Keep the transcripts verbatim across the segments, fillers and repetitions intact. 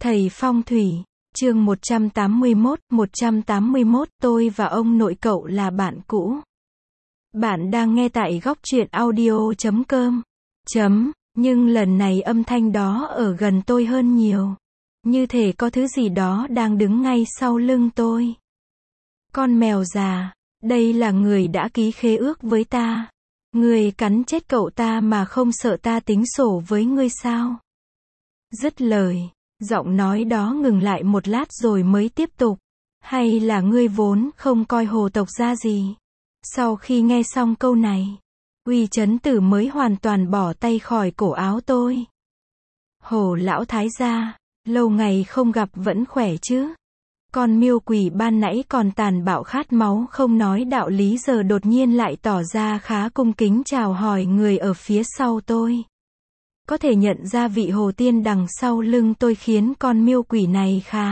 Thầy phong thủy, chương một trăm tám mươi mốt, một trăm tám mươi mốt, tôi và ông nội cậu là bạn cũ. Bạn đang nghe tại góc truyện audio chấm com. Chấm, nhưng lần này âm thanh đó ở gần tôi hơn nhiều. Như thể có thứ gì đó đang đứng ngay sau lưng tôi. Con mèo già, đây là người đã ký khế ước với ta. Người cắn chết cậu ta mà không sợ ta tính sổ với ngươi sao? Dứt lời, giọng nói đó ngừng lại một lát rồi mới tiếp tục. Hay là ngươi vốn không coi Hồ tộc ra gì? Sau khi nghe xong câu này, Uy Chấn Tử mới hoàn toàn bỏ tay khỏi cổ áo tôi. Hồ lão thái gia, lâu ngày không gặp vẫn khỏe chứ? Con miêu quỷ ban nãy còn tàn bạo khát máu không nói đạo lý giờ đột nhiên lại tỏ ra khá cung kính chào hỏi người ở phía sau tôi. Có thể nhận ra vị hồ tiên đằng sau lưng tôi khiến con miêu quỷ này khá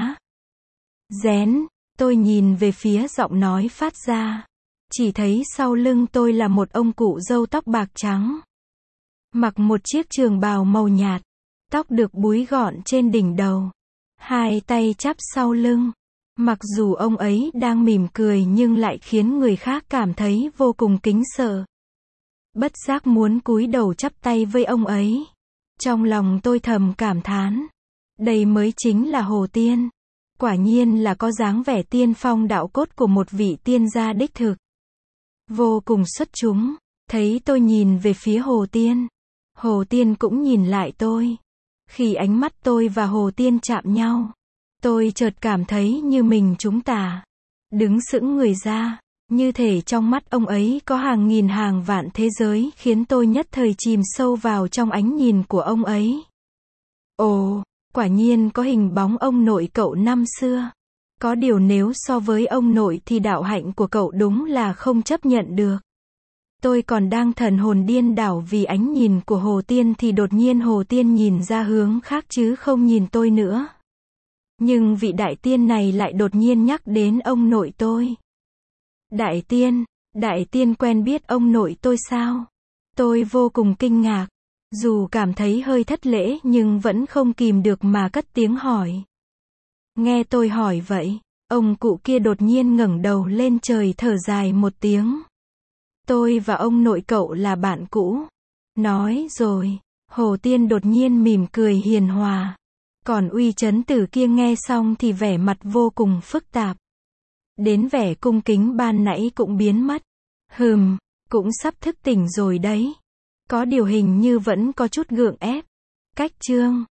rén. Tôi nhìn về phía giọng nói phát ra. Chỉ thấy sau lưng tôi là một ông cụ râu tóc bạc trắng. Mặc một chiếc trường bào màu nhạt. Tóc được búi gọn trên đỉnh đầu. Hai tay chắp sau lưng. Mặc dù ông ấy đang mỉm cười nhưng lại khiến người khác cảm thấy vô cùng kính sợ. Bất giác muốn cúi đầu chắp tay với ông ấy. Trong lòng tôi thầm cảm thán. Đây mới chính là Hồ Tiên. Quả nhiên là có dáng vẻ tiên phong đạo cốt của một vị tiên gia đích thực. Vô cùng xuất chúng. Thấy tôi nhìn về phía Hồ Tiên. Hồ Tiên cũng nhìn lại tôi. Khi ánh mắt tôi và Hồ Tiên chạm nhau, tôi chợt cảm thấy như mình trúng tà. Đứng sững người ra. Như thể trong mắt ông ấy có hàng nghìn hàng vạn thế giới khiến tôi nhất thời chìm sâu vào trong ánh nhìn của ông ấy. Ồ, quả nhiên có hình bóng ông nội cậu năm xưa. Có điều nếu so với ông nội thì đạo hạnh của cậu đúng là không chấp nhận được. Tôi còn đang thần hồn điên đảo vì ánh nhìn của Hồ Tiên thì đột nhiên Hồ Tiên nhìn ra hướng khác chứ không nhìn tôi nữa. Nhưng vị đại tiên này lại đột nhiên nhắc đến ông nội tôi. Đại tiên, đại tiên quen biết ông nội tôi sao? Tôi vô cùng kinh ngạc. Dù cảm thấy hơi thất lễ nhưng vẫn không kìm được mà cất tiếng hỏi. Nghe tôi hỏi vậy, ông cụ kia đột nhiên ngẩng đầu lên trời thở dài một tiếng. Tôi và ông nội cậu là bạn cũ. Nói rồi, Hồ Tiên đột nhiên mỉm cười hiền hòa. Còn Uy Chấn Tử kia nghe xong thì vẻ mặt vô cùng phức tạp. Đến vẻ cung kính ban nãy cũng biến mất. Hừm, cũng sắp thức tỉnh rồi đấy. Có điều hình như vẫn có chút gượng ép. Cách chương